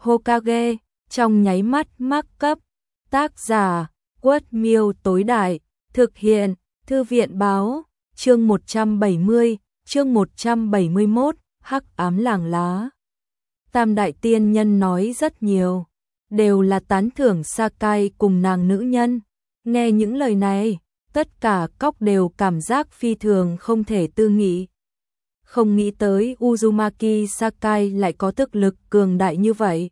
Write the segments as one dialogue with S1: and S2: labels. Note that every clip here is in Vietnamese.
S1: Hokage, trong nháy mắt mắc cấp. Tác giả, Quất Miêu tối đại, thực hiện, Thư viện báo, chương 170, chương 171, Hắc ám làng lá. Tam đại tiên nhân nói rất nhiều, đều là tán thưởng Sakai cùng nàng nữ nhân. Nghe những lời này, tất cả cóc đều cảm giác phi thường không thể tư nghị. Không nghĩ tới Uzumaki Sakai lại có thực lực cường đại như vậy.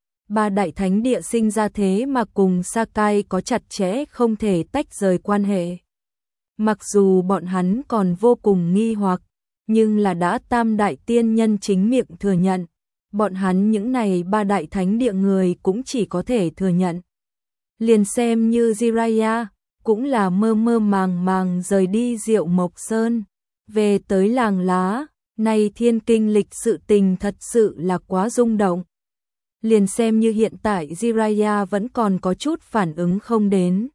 S1: Ba đại thánh địa sinh ra thế mà cùng Sakai có chặt chẽ không thể tách rời quan hệ. Mặc dù bọn hắn còn vô cùng nghi hoặc, nhưng là đã tam đại tiên nhân chính miệng thừa nhận. Bọn hắn những này ba đại thánh địa người cũng chỉ có thể thừa nhận. Liền xem như Jiraiya, cũng là mơ mơ màng màng rời đi Diệu Mộc Sơn. Về tới làng lá, này thiên kinh lịch sự tình thật sự là quá rung động. Liền xem như hiện tại Jiraiya vẫn còn có chút phản ứng không đến.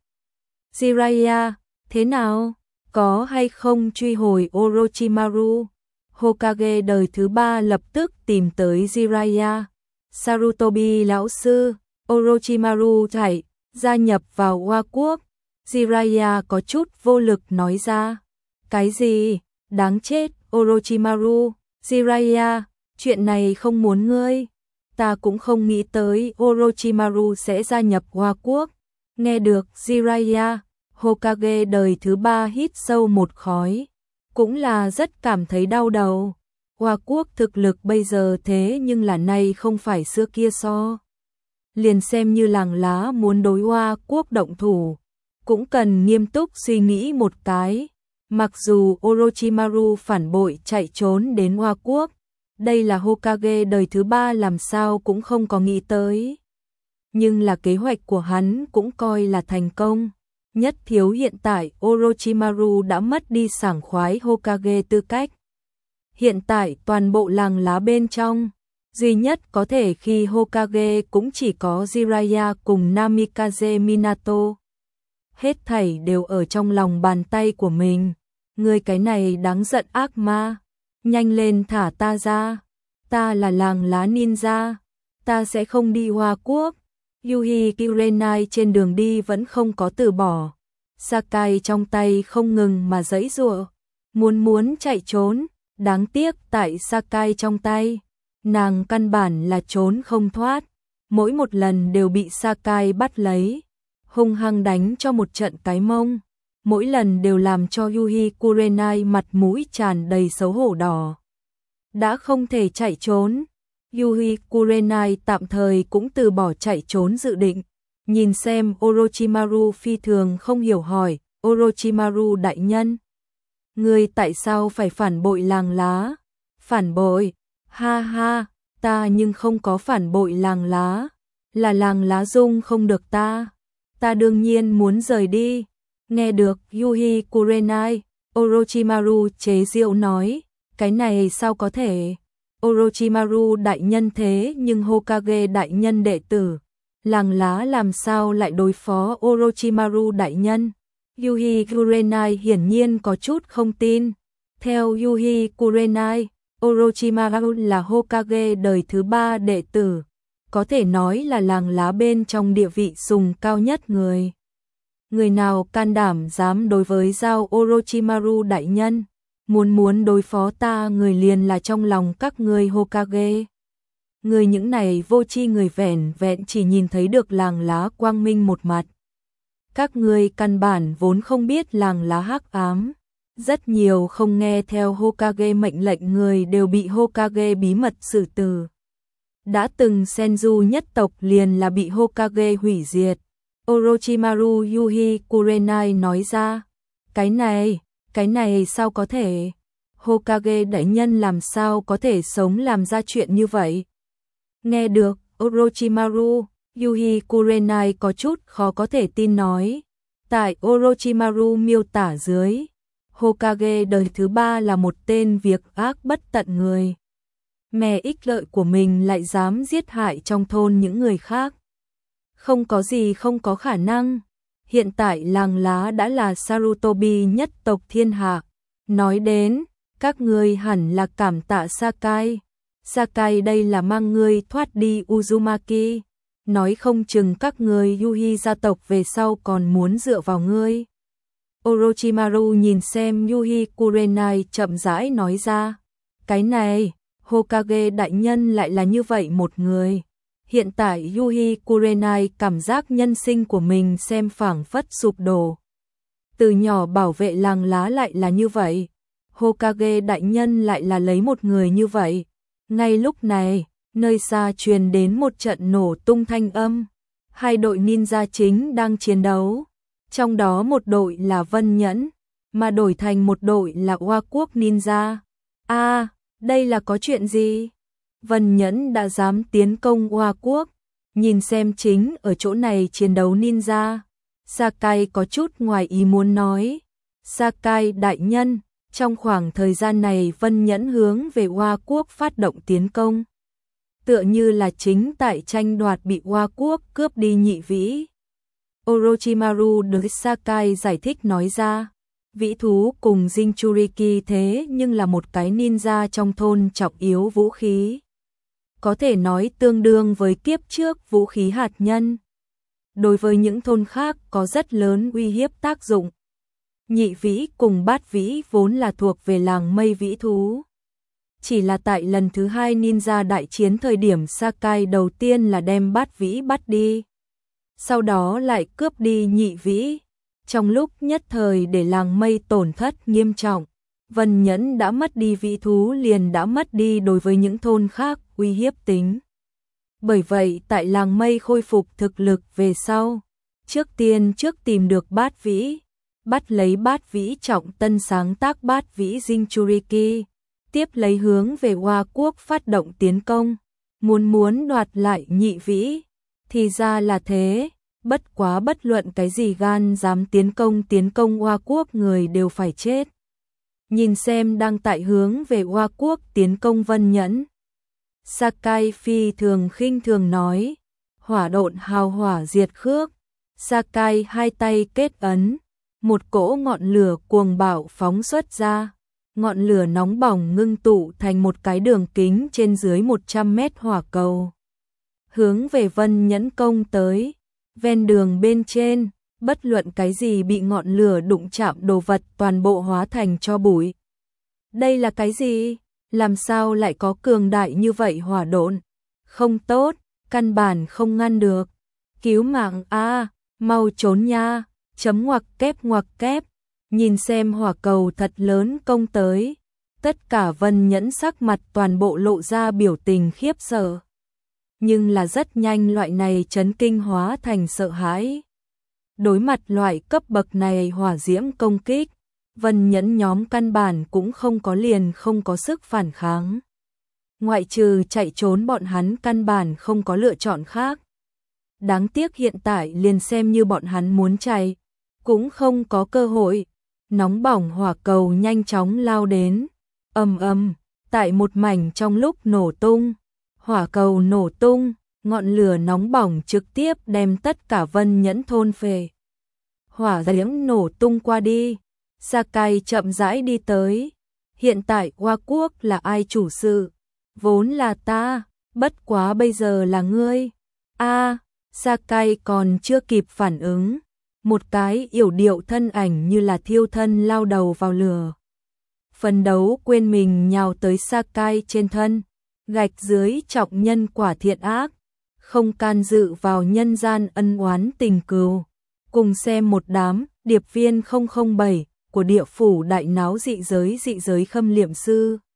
S1: Jiraiya, thế nào? Có hay không truy hồi Orochimaru? Hokage đời thứ 3 lập tức tìm tới Jiraiya. Sarutobi lão sư, Orochimaru chạy, gia nhập vào Hoa Quốc. Jiraiya có chút vô lực nói ra. Cái gì? Đáng chết, Orochimaru. Jiraiya, chuyện này không muốn ngươi. Ta cũng không nghĩ tới Orochimaru sẽ gia nhập Hoa Quốc. Nghe được Jiraiya, Hokage đời thứ 3 hít sâu một khói. Cũng là rất cảm thấy đau đầu. Hoa Quốc thực lực bây giờ thế nhưng là nay không phải xưa kia so. Liền xem như làng lá muốn đối Hoa Quốc động thủ, cũng cần nghiêm túc suy nghĩ một cái. Mặc dù Orochimaru phản bội chạy trốn đến Hoa Quốc, đây là Hokage đời thứ 3 làm sao cũng không có nghĩ tới. Nhưng là kế hoạch của hắn cũng coi là thành công. Nhất thiếu hiện tại Orochimaru đã mất đi sảng khoái Hokage tư cách. Hiện tại toàn bộ làng lá bên trong, duy nhất có thể khi Hokage cũng chỉ có Jiraiya cùng Namikaze Minato. Hết thảy đều ở trong lòng bàn tay của mình. Người cái này đáng giận ác ma. Nhanh lên thả ta ra. Ta là làng lá ninja. Ta sẽ không đi Hoa Quốc. Yuhi Kurenai trên đường đi vẫn không có từ bỏ. Sakai trong tay không ngừng mà giãy giụa, muốn chạy trốn. Đáng tiếc tại Sakai trong tay, nàng căn bản là trốn không thoát. Mỗi một lần đều bị Sakai bắt lấy, hung hăng đánh cho một trận cái mông. Mỗi lần đều làm cho Yuhi Kurenai mặt mũi tràn đầy xấu hổ đỏ. Đã không thể chạy trốn, Yuhi Kurenai tạm thời cũng từ bỏ chạy trốn dự định. Nhìn xem Orochimaru phi thường không hiểu hỏi, Orochimaru đại nhân, ngươi tại sao phải phản bội làng lá? Phản bội? Ha ha, ta nhưng không có phản bội làng lá, là làng lá dung không được ta. Ta đương nhiên muốn rời đi. Nghe được Yuhi Kurenai, Orochimaru chế giễu nói, cái này sao có thể? Orochimaru đại nhân thế nhưng Hokage đại nhân đệ tử, làng lá làm sao lại đối phó Orochimaru đại nhân? Yuhi Kurenai hiển nhiên có chút không tin. Theo Yuhi Kurenai, Orochimaru là Hokage đời thứ 3 đệ tử, có thể nói là làng lá bên trong địa vị sùng cao nhất người. Người nào can đảm dám đối với giao Orochimaru đại nhân, muốn đối phó ta người liền là trong lòng các ngươi Hokage. Người những này vô tri người vẻn vẹn chỉ nhìn thấy được làng lá quang minh một mặt. Các ngươi căn bản vốn không biết làng lá hắc ám. Rất nhiều không nghe theo Hokage mệnh lệnh người đều bị Hokage bí mật xử tử. Đã từng Senju nhất tộc liền là bị Hokage hủy diệt. Orochimaru Yuhi Kurenai nói ra, cái này sao có thể? Hokage đại nhân làm sao có thể sống làm ra chuyện như vậy? Nghe được Orochimaru, Yuhi Kurenai có chút khó có thể tin nói. Tại Orochimaru miêu tả dưới, Hokage đời thứ 3 là một tên việc ác bất tận người. Mẹ ích lợi của mình lại dám giết hại trong thôn những người khác. Không có gì không có khả năng. Hiện tại làng lá đã là Sarutobi nhất tộc thiên hạ. Nói đến, các ngươi hẳn là cảm tạ Sakai. Sakai đây là mang ngươi thoát đi Uzumaki, nói không chừng các ngươi Yuhi gia tộc về sau còn muốn dựa vào ngươi. Orochimaru nhìn xem Yuhi Kurenai chậm rãi nói ra, cái này, Hokage đại nhân lại là như vậy một người. Hiện tại Yuhi Kurenai cảm giác nhân sinh của mình xem phảng phất sụp đổ. Từ nhỏ bảo vệ làng lá lại là như vậy, Hokage đại nhân lại là lấy một người như vậy. Ngay lúc này, nơi xa truyền đến một trận nổ tung thanh âm. Hai đội ninja chính đang chiến đấu. Trong đó một đội là Vân Nhẫn, mà đổi thành một đội là Hoa Quốc Ninja. Đây là có chuyện gì? Vân Nhẫn đã dám tiến công Hoa Quốc. Nhìn xem chính ở chỗ này chiến đấu ninja. Sakai có chút ngoài ý muốn nói. Sakai đại nhân, trong khoảng thời gian này Vân Nhẫn hướng về Hoa Quốc phát động tiến công. Tựa như là chính tại tranh đoạt bị Hoa Quốc cướp đi nhị vĩ. Orochimaru được Sakai giải thích nói ra. Vĩ thú cùng Jinchuriki thế nhưng là một cái ninja trong thôn trọng yếu vũ khí. Có thể nói tương đương với kiếp trước vũ khí hạt nhân. Đối với những thôn khác có rất lớn uy hiếp tác dụng. Nhị vĩ cùng bát vĩ vốn là thuộc về làng mây vĩ thú. Chỉ là tại lần thứ hai ninja đại chiến thời điểm Sakai đầu tiên là đem bát vĩ bắt đi. Sau đó lại cướp đi nhị vĩ. Trong lúc nhất thời để làng mây tổn thất nghiêm trọng, Vân Nhẫn đã mất đi vĩ thú liền đã mất đi đối với những thôn khác uy hiếp tính. Bởi vậy tại làng mây khôi phục thực lực về sau, trước tìm được bát vĩ, bắt lấy bát vĩ trọng tân sáng tác bát vĩ Jinchuriki, tiếp lấy hướng về Hoa Quốc phát động tiến công, muốn đoạt lại nhị vĩ. Thì ra là thế, bất quá bất luận cái gì gan dám tiến công Hoa Quốc người đều phải chết. Nhìn xem đang tại hướng về Hoa Quốc tiến công Vân Nhẫn. Sakai phi thường khinh thường nói, hỏa độn hào hỏa diệt khước. Sakai hai tay kết ấn, một cỗ ngọn lửa cuồng bạo phóng xuất ra. Ngọn lửa nóng bỏng ngưng tụ thành một cái đường kính trên dưới 100 mét hỏa cầu. Hướng về Vân Nhẫn công tới, ven đường bên trên, bất luận cái gì bị ngọn lửa đụng chạm đồ vật toàn bộ hóa thành tro bụi. Đây là cái gì? Làm sao lại có cường đại như vậy hỏa độn? Không tốt, căn bản không ngăn được. Cứu mạng mau trốn nha, ngoặc kép. Nhìn xem hỏa cầu thật lớn công tới. Tất cả Vân Nhẫn sắc mặt toàn bộ lộ ra biểu tình khiếp sợ. Nhưng là rất nhanh loại này chấn kinh hóa thành sợ hãi. Đối mặt loại cấp bậc này hỏa diễm công kích, Vân Nhẫn nhóm căn bản cũng không có sức phản kháng. Ngoại trừ chạy trốn bọn hắn căn bản không có lựa chọn khác. Đáng tiếc hiện tại liền xem như bọn hắn muốn chạy, cũng không có cơ hội. Nóng bỏng hỏa cầu nhanh chóng lao đến. Ầm, tại một mảnh trong lúc nổ tung. Hỏa cầu nổ tung, ngọn lửa nóng bỏng trực tiếp đem tất cả Vân Nhẫn thôn phệ. Hỏa diễm nổ tung qua đi. Sakai chậm rãi đi tới. Hiện tại Hoa Quốc là ai chủ sự? Vốn là ta, bất quá bây giờ là ngươi. Sakai còn chưa kịp phản ứng. Một cái yểu điệu thân ảnh như là thiêu thân lao đầu vào lửa. Phấn đấu quên mình nhào tới Sakai trên thân. Gạch dưới trọng nhân quả thiện ác. Không can dự vào nhân gian ân oán tình cừu. Cùng xem một đám điệp viên 007 của địa phủ đại náo dị giới khâm liệm sư.